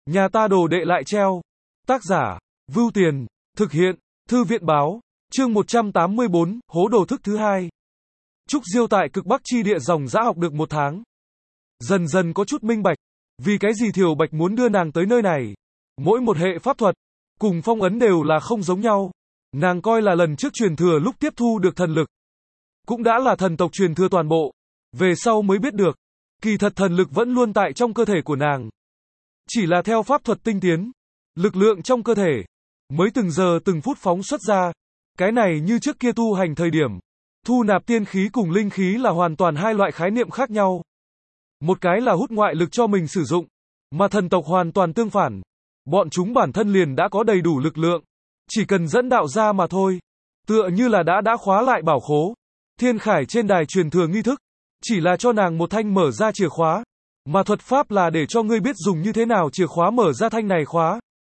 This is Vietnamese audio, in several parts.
Nhà ta đồ đệ lại treo. Tác giả, Vưu Tiền, thực hiện, Thư viện báo, chương 184, hố đồ thức thứ hai. Trúc Diêu tại cực Bắc chi địa dòng dã học được 1 tháng. Dần dần có chút minh bạch, vì cái gì Thiều Bạch muốn đưa nàng tới nơi này. Mỗi một hệ pháp thuật, cùng phong ấn đều là không giống nhau. Nàng coi là lần trước truyền thừa lúc tiếp thu được thần lực. Cũng đã là thần tộc truyền thừa toàn bộ. Về sau mới biết được, kỳ thật thần lực vẫn luôn tại trong cơ thể của nàng. Chỉ là theo pháp thuật tinh tiến, lực lượng trong cơ thể mới từng giờ từng phút phóng xuất ra. Cái này như trước kia tu hành thời điểm, thu nạp tiên khí cùng linh khí là hoàn toàn hai loại khái niệm khác nhau. Một cái là hút ngoại lực cho mình sử dụng, mà thần tộc hoàn toàn tương phản. Bọn chúng bản thân liền đã có đầy đủ lực lượng, chỉ cần dẫn đạo ra mà thôi. Tựa như là đã khóa lại bảo khố. Thiên Khải trên đài truyền thừa nghi thức, chỉ là cho nàng một thanh mở ra chìa khóa, mà thuật pháp là để cho ngươi biết dùng như thế nào chìa khóa mở ra thanh này khóa.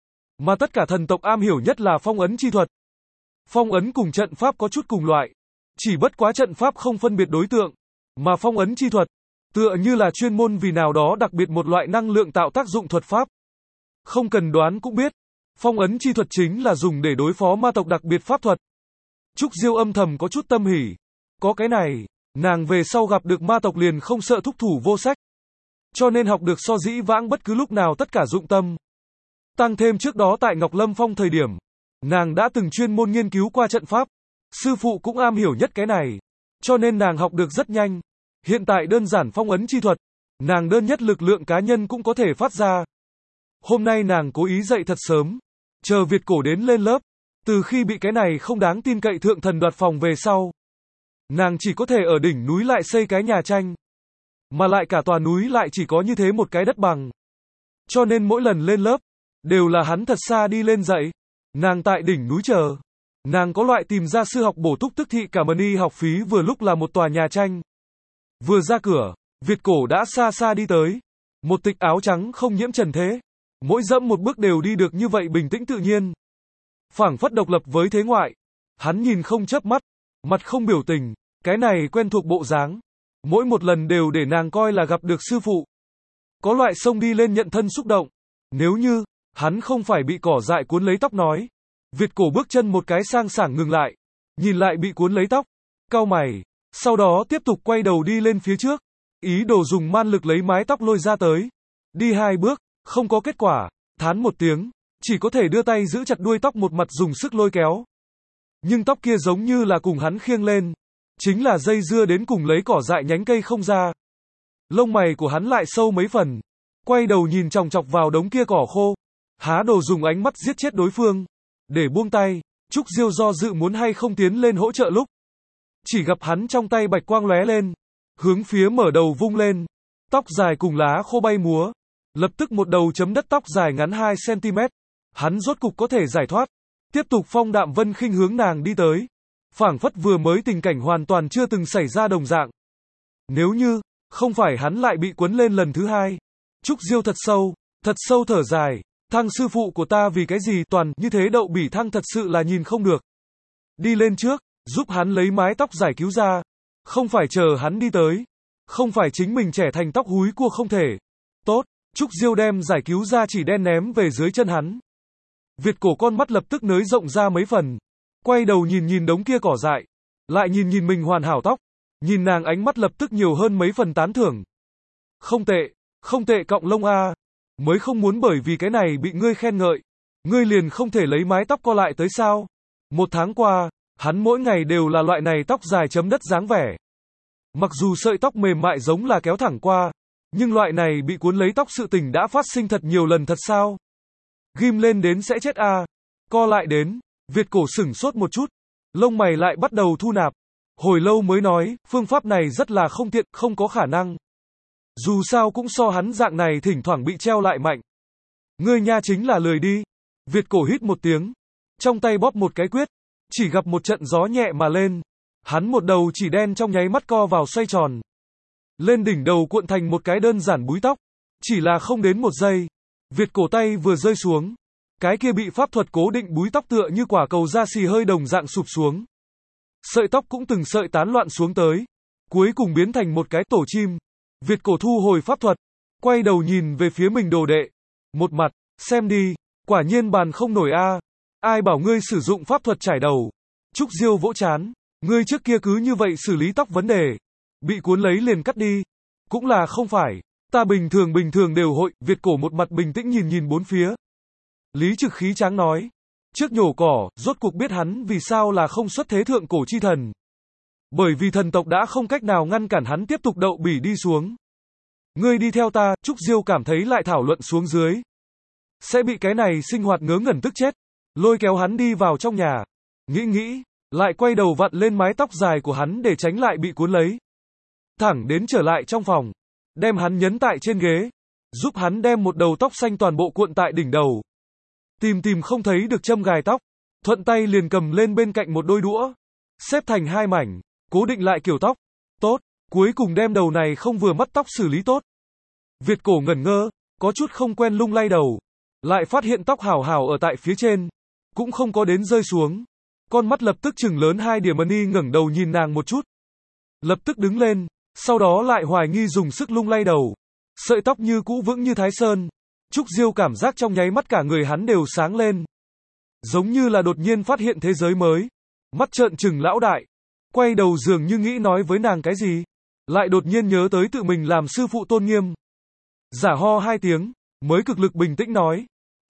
Mà tất cả thần tộc am hiểu nhất là phong ấn chi thuật. Phong ấn cùng trận pháp có chút cùng loại, chỉ bất quá trận pháp không phân biệt đối tượng, mà phong ấn chi thuật, tựa như là chuyên môn vì nào đó đặc biệt một loại năng lượng tạo tác dụng thuật pháp. Không cần đoán cũng biết, phong ấn chi thuật chính là dùng để đối phó ma tộc đặc biệt pháp thuật. Trúc Diêu âm thầm có chút tâm hỉ, có cái này, nàng về sau gặp được ma tộc liền không sợ thúc thủ vô sách. Cho nên học được so dĩ vãng bất cứ lúc nào tất cả dụng tâm. Tăng thêm trước đó tại Ngọc Lâm Phong thời điểm, nàng đã từng chuyên môn nghiên cứu qua trận pháp. Sư phụ cũng am hiểu nhất cái này, cho nên nàng học được rất nhanh. Hiện tại đơn giản phong ấn chi thuật, nàng đơn nhất lực lượng cá nhân cũng có thể phát ra. Hôm nay nàng cố ý dậy thật sớm, chờ Việt Cổ đến lên lớp. Từ khi bị cái này không đáng tin cậy thượng thần đoạt phòng về sau, nàng chỉ có thể ở đỉnh núi lại xây cái nhà tranh. Mà lại cả tòa núi lại chỉ có như thế một cái đất bằng. Cho nên mỗi lần lên lớp, đều là hắn thật xa đi lên dạy. Nàng tại đỉnh núi chờ. Nàng có loại tìm gia sư học bổ túc tức thị cả mani học phí vừa lúc là một tòa nhà tranh. Vừa ra cửa, Việt Cổ đã xa xa đi tới. Một tịch áo trắng không nhiễm trần thế. Mỗi dẫm một bước đều đi được như vậy bình tĩnh tự nhiên. Phảng phất độc lập với thế ngoại. Hắn nhìn không chớp mắt, mặt không biểu tình, cái này quen thuộc bộ dáng. Mỗi một lần đều để nàng coi là gặp được sư phụ. Có loại xông đi lên nhận thân xúc động. Nếu như, hắn không phải bị cỏ dại cuốn lấy tóc nói. Việt Cổ bước chân một cái sang sảng ngừng lại. Nhìn lại bị cuốn lấy tóc. Cau mày. Sau đó tiếp tục quay đầu đi lên phía trước. Ý đồ dùng man lực lấy mái tóc lôi ra tới. Đi 2 bước, không có kết quả. Thán một tiếng. Chỉ có thể đưa tay giữ chặt đuôi tóc một mặt dùng sức lôi kéo. Nhưng tóc kia giống như là cùng hắn khiêng lên. Chính là dây dưa đến cùng lấy cỏ dại nhánh cây không ra. Lông mày của hắn lại sâu mấy phần. Quay đầu nhìn chòng chọc vào đống kia cỏ khô. Há đồ dùng ánh mắt giết chết đối phương. Để buông tay, Trúc Diêu do dự muốn hay không tiến lên hỗ trợ lúc. Chỉ gặp hắn trong tay bạch quang lóe lên. Hướng phía mở đầu vung lên. Tóc dài cùng lá khô bay múa. Lập tức một đầu chấm đất tóc dài ngắn 2 cm. Hắn rốt cục có thể giải thoát. Tiếp tục phong đạm vân khinh hướng nàng đi tới. Phảng phất vừa mới tình cảnh hoàn toàn chưa từng xảy ra đồng dạng. Nếu như, không phải hắn lại bị cuốn lên lần thứ 2. Trúc Diêu thật sâu thở dài. Thăng sư phụ của ta vì cái gì toàn như thế đậu bỉ thăng thật sự là nhìn không được. Đi lên trước, giúp hắn lấy mái tóc giải cứu ra. Không phải chờ hắn đi tới. Không phải chính mình trẻ thành tóc húi cua không thể. Tốt, Trúc Diêu đem giải cứu ra chỉ đen ném về dưới chân hắn. Việt Cổ con mắt lập tức nới rộng ra mấy phần. Quay đầu nhìn đống kia cỏ dại. Lại nhìn mình hoàn hảo tóc. Nhìn nàng ánh mắt lập tức nhiều hơn mấy phần tán thưởng. Không tệ cọng lông a. Mới không muốn bởi vì cái này bị ngươi khen ngợi. Ngươi liền không thể lấy mái tóc co lại tới sao? 1 tháng qua, hắn mỗi ngày đều là loại này tóc dài chấm đất dáng vẻ. Mặc dù sợi tóc mềm mại giống là kéo thẳng qua, nhưng loại này bị cuốn lấy tóc sự tình đã phát sinh thật nhiều lần thật sao? Ghim lên đến sẽ chết a. Co lại đến, Việt Cổ sửng sốt một chút, lông mày lại bắt đầu thu nạp. Hồi lâu mới nói, phương pháp này rất là không tiện, không có khả năng. Dù sao cũng so hắn dạng này thỉnh thoảng bị treo lại mạnh. Ngươi nha chính là lười đi. Việt Cổ hít một tiếng, trong tay bóp một cái quyết, chỉ gặp một trận gió nhẹ mà lên. Hắn một đầu chỉ đen trong nháy mắt co vào xoay tròn. Lên đỉnh đầu cuộn thành một cái đơn giản búi tóc. Chỉ là không đến 1 giây. Việt Cổ tay vừa rơi xuống. Cái kia bị pháp thuật cố định búi tóc tựa như quả cầu da xì hơi đồng dạng sụp xuống. Sợi tóc cũng từng sợi tán loạn xuống tới. Cuối cùng biến thành một cái tổ chim. Việt Cổ thu hồi pháp thuật. Quay đầu nhìn về phía mình đồ đệ. Một mặt, xem đi, quả nhiên bàn không nổi a. Ai bảo ngươi sử dụng pháp thuật chải đầu. Trúc Diêu vỗ trán, ngươi trước kia cứ như vậy xử lý tóc vấn đề. Bị cuốn lấy liền cắt đi. Cũng là không phải, ta bình thường đều hội. Việt cổ một mặt bình tĩnh nhìn bốn phía. Lý Trực khí tráng nói, trước nhổ cỏ, rốt cuộc biết hắn vì sao là không xuất thế thượng cổ chi thần. Bởi vì thần tộc đã không cách nào ngăn cản hắn tiếp tục đậu bỉ đi xuống. Ngươi đi theo ta, Trúc Diêu cảm thấy lại thảo luận xuống dưới. Sẽ bị cái này sinh hoạt ngớ ngẩn tức chết. Lôi kéo hắn đi vào trong nhà. Nghĩ, lại quay đầu vặn lên mái tóc dài của hắn để tránh lại bị cuốn lấy. Thẳng đến trở lại trong phòng. Đem hắn nhấn tại trên ghế. Giúp hắn đem một đầu tóc xanh toàn bộ cuộn tại đỉnh đầu. Tìm không thấy được châm gài tóc. Thuận tay liền cầm lên bên cạnh một đôi đũa. Xếp thành hai mảnh. Cố định lại kiểu tóc. Tốt. Cuối cùng đem đầu này không vừa mắt tóc xử lý tốt. Việt cổ ngẩn ngơ. Có chút không quen lung lay đầu. Lại phát hiện tóc hào ở tại phía trên. Cũng không có đến rơi xuống. Con mắt lập tức trừng lớn hai điểm mani ngẩng đầu nhìn nàng một chút. Lập tức đứng lên. Sau đó lại hoài nghi dùng sức lung lay đầu. Sợi tóc như cũ vững như Thái Sơn. Trúc Diêu cảm giác trong nháy mắt cả người hắn đều sáng lên. Giống như là đột nhiên phát hiện thế giới mới. Mắt trợn trừng lão đại. Quay đầu dường như nghĩ nói với nàng cái gì. Lại đột nhiên nhớ tới tự mình làm sư phụ tôn nghiêm. Giả ho hai tiếng. Mới cực lực bình tĩnh nói.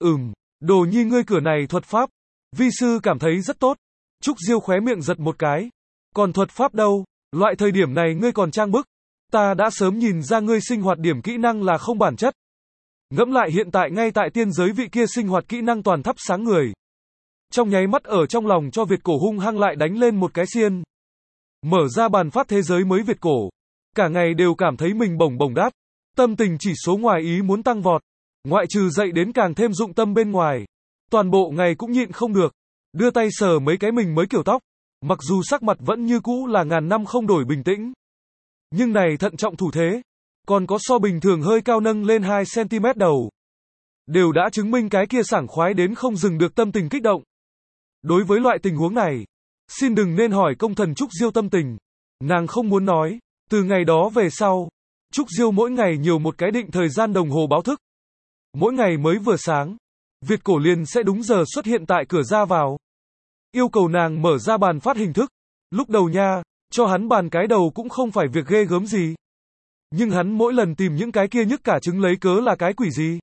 Đồ nhi ngươi cửa này thuật pháp. Vi sư cảm thấy rất tốt. Trúc Diêu khóe miệng giật một cái. Còn thuật pháp đâu? Loại thời điểm này ngươi còn trang bức. Ta đã sớm nhìn ra ngươi sinh hoạt điểm kỹ năng là không bản chất. Ngẫm lại hiện tại ngay tại tiên giới vị kia sinh hoạt kỹ năng toàn thắp sáng người. Trong nháy mắt ở trong lòng cho Việt cổ hung hăng lại đánh lên một cái xiên. Mở ra bàn phát thế giới mới Việt cổ. Cả ngày đều cảm thấy mình bổng đát. Tâm tình chỉ số ngoài ý muốn tăng vọt. Ngoại trừ dậy đến càng thêm dụng tâm bên ngoài. Toàn bộ ngày cũng nhịn không được. Đưa tay sờ mấy cái mình mới kiểu tóc. Mặc dù sắc mặt vẫn như cũ là ngàn năm không đổi bình tĩnh. Nhưng này thận trọng thủ thế. Còn có so bình thường hơi cao nâng lên 2cm đầu. Đều đã chứng minh cái kia sảng khoái đến không dừng được tâm tình kích động. Đối với loại tình huống này. Xin đừng nên hỏi công thần Trúc Diêu tâm tình. Nàng không muốn nói. Từ ngày đó về sau. Trúc Diêu mỗi ngày nhiều một cái định thời gian đồng hồ báo thức. Mỗi ngày mới vừa sáng. Việt cổ liền sẽ đúng giờ xuất hiện tại cửa ra vào. Yêu cầu nàng mở ra bàn phát hình thức. Lúc đầu nha, cho hắn bàn cái đầu cũng không phải việc ghê gớm gì. Nhưng hắn mỗi lần tìm những cái kia nhức cả trứng lấy cớ là cái quỷ gì.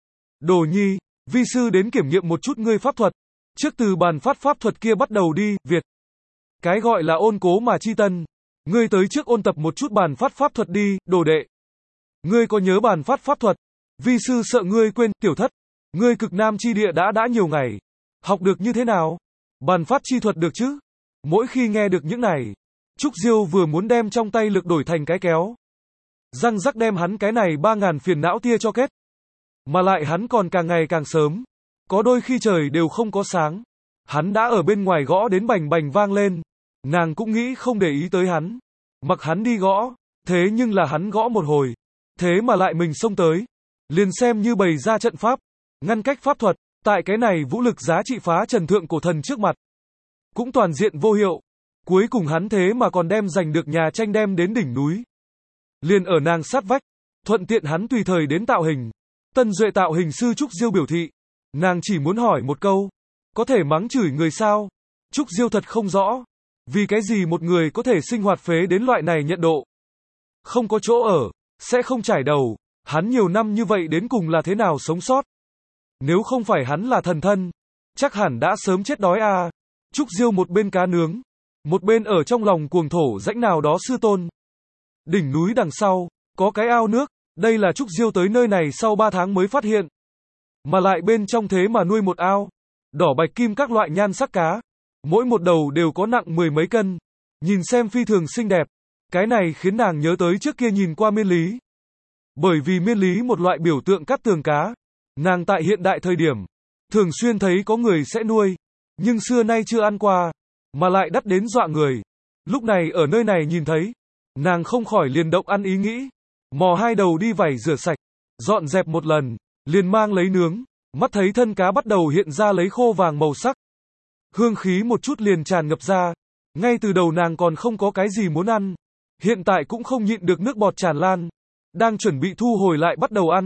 Đồ nhi, vi sư đến kiểm nghiệm một chút ngươi pháp thuật. Trước từ bàn phát pháp thuật kia bắt đầu đi, Việt. Cái gọi là ôn cố mà chi tân. Ngươi tới trước ôn tập một chút bàn phát pháp thuật đi, đồ đệ. Ngươi có nhớ bàn phát pháp thuật? Vi sư sợ ngươi quên, tiểu thất. Ngươi cực nam chi địa đã nhiều ngày. Học được như thế nào? Bàn phát chi thuật được chứ? Mỗi khi nghe được những này, Trúc Diêu vừa muốn đem trong tay lực đổi thành cái kéo. Răng rắc đem hắn cái này 3000 phiền não tia cho kết. Mà lại hắn còn càng ngày càng sớm. Có đôi khi trời đều không có sáng. Hắn đã ở bên ngoài gõ đến bành bành vang lên. Nàng cũng nghĩ không để ý tới hắn. Mặc hắn đi gõ. Thế nhưng là hắn gõ một hồi. Thế mà lại mình xông tới. Liền xem như bày ra trận pháp. Ngăn cách pháp thuật. Tại cái này vũ lực giá trị phá trần thượng cổ thần trước mặt. Cũng toàn diện vô hiệu. Cuối cùng hắn thế mà còn đem giành được nhà tranh đem đến đỉnh núi. Liền ở nàng sát vách. Thuận tiện hắn tùy thời đến tạo hình. Tân duệ tạo hình sư Trúc Diêu biểu thị. Nàng chỉ muốn hỏi một câu. Có thể mắng chửi người sao? Trúc Diêu thật không rõ. Vì cái gì một người có thể sinh hoạt phế đến loại này nhận độ. Không có chỗ ở. Sẽ không trải đầu. Hắn nhiều năm như vậy đến cùng là thế nào sống sót? Nếu không phải hắn là thần thân. Chắc hẳn đã sớm chết đói à. Trúc Diêu một bên cá nướng. Một bên ở trong lòng cuồng thổ rãnh nào đó sư tôn. Đỉnh núi đằng sau. Có cái ao nước. Đây là Trúc Diêu tới nơi này sau 3 tháng mới phát hiện. Mà lại bên trong thế mà nuôi một ao. Đỏ bạch kim các loại nhan sắc cá. Mỗi một đầu đều có nặng 10 mấy cân. Nhìn xem phi thường xinh đẹp. Cái này khiến nàng nhớ tới trước kia nhìn qua miên lý. Bởi vì miên lý một loại biểu tượng cắt tường cá. Nàng tại hiện đại thời điểm. Thường xuyên thấy có người sẽ nuôi. Nhưng xưa nay chưa ăn qua. Mà lại đắt đến dọa người. Lúc này ở nơi này nhìn thấy. Nàng không khỏi liền động ăn ý nghĩ. Mò hai đầu đi vẩy rửa sạch. Dọn dẹp một lần. Liền mang lấy nướng. Mắt thấy thân cá bắt đầu hiện ra lấy khô vàng màu sắc. Hương khí một chút liền tràn ngập ra. Ngay từ đầu nàng còn không có cái gì muốn ăn. Hiện tại cũng không nhịn được nước bọt tràn lan. Đang chuẩn bị thu hồi lại bắt đầu ăn.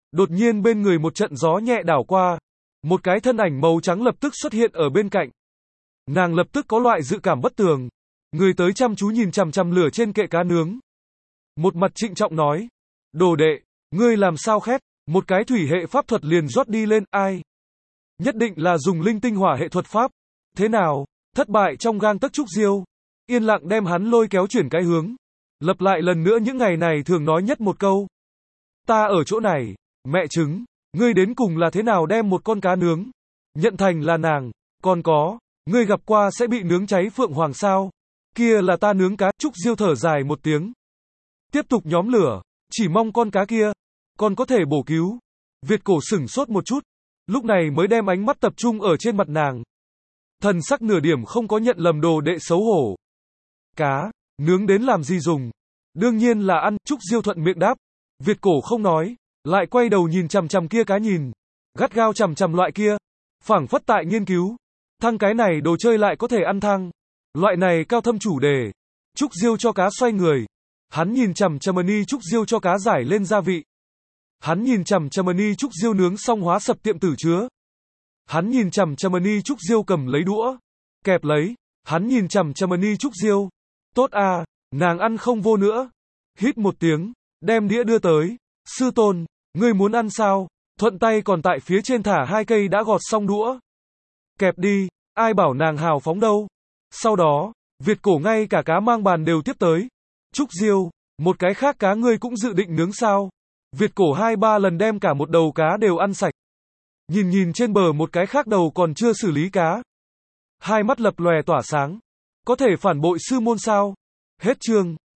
Đột nhiên bên người một trận gió nhẹ đảo qua, một cái thân ảnh màu trắng lập tức xuất hiện ở bên cạnh. Nàng lập tức có loại dự cảm bất tường, người tới chăm chú nhìn chằm chằm lửa trên kệ cá nướng. Một mặt trịnh trọng nói, đồ đệ, ngươi làm sao khét, một cái thủy hệ pháp thuật liền rót đi lên, ai? Nhất định là dùng linh tinh hỏa hệ thuật pháp. Thế nào, thất bại trong gang tấc Trúc Diêu. Yên lặng đem hắn lôi kéo chuyển cái hướng. Lặp lại lần nữa những ngày này thường nói nhất một câu. Ta ở chỗ này, mẹ trứng, ngươi đến cùng là thế nào đem một con cá nướng nhận thành là nàng, còn có, ngươi gặp qua sẽ bị nướng cháy phượng hoàng sao? Kia là ta nướng cá. Trúc Diêu thở dài một tiếng. Tiếp tục nhóm lửa, chỉ mong con cá kia còn có thể bổ cứu. Việt cổ sửng sốt một chút, lúc này mới đem ánh mắt tập trung ở trên mặt nàng. Thần sắc nửa điểm không có nhận lầm đồ đệ xấu hổ. Cá, nướng đến làm gì dùng? Đương nhiên là ăn, Trúc Diêu thuận miệng đáp. Việt cổ không nói, lại quay đầu nhìn chằm chằm kia cá nhìn. Gắt gao chằm chằm loại kia. Phảng phất tại nghiên cứu. Thăng cái này đồ chơi lại có thể ăn thăng. Loại này cao thâm chủ đề. Trúc Diêu cho cá xoay người. Hắn nhìn chằm chằm ni Trúc Diêu cho cá giải lên gia vị. Hắn nhìn chằm chằm ni Trúc Diêu nướng xong hóa sập tiệm tử chứa. Hắn nhìn chằm chằm ni Trúc Diêu cầm lấy đũa, kẹp lấy. Hắn nhìn chằm chằm ni Trúc Diêu. Tốt à, nàng ăn không vô nữa. Hít một tiếng, đem đĩa đưa tới. Sư tôn, ngươi muốn ăn sao? Thuận tay còn tại phía trên thả 2 cây đã gọt xong đũa. Kẹp đi, ai bảo nàng hào phóng đâu. Sau đó, Việt cổ ngay cả cá mang bàn đều tiếp tới. Trúc Diêu, một cái khác cá ngươi cũng dự định nướng sao? Việt cổ 2-3 lần đem cả một đầu cá đều ăn sạch. Nhìn trên bờ một cái khác đầu còn chưa xử lý cá. Hai mắt lập lòe tỏa sáng. Có thể phản bội sư môn sao? Hết chương.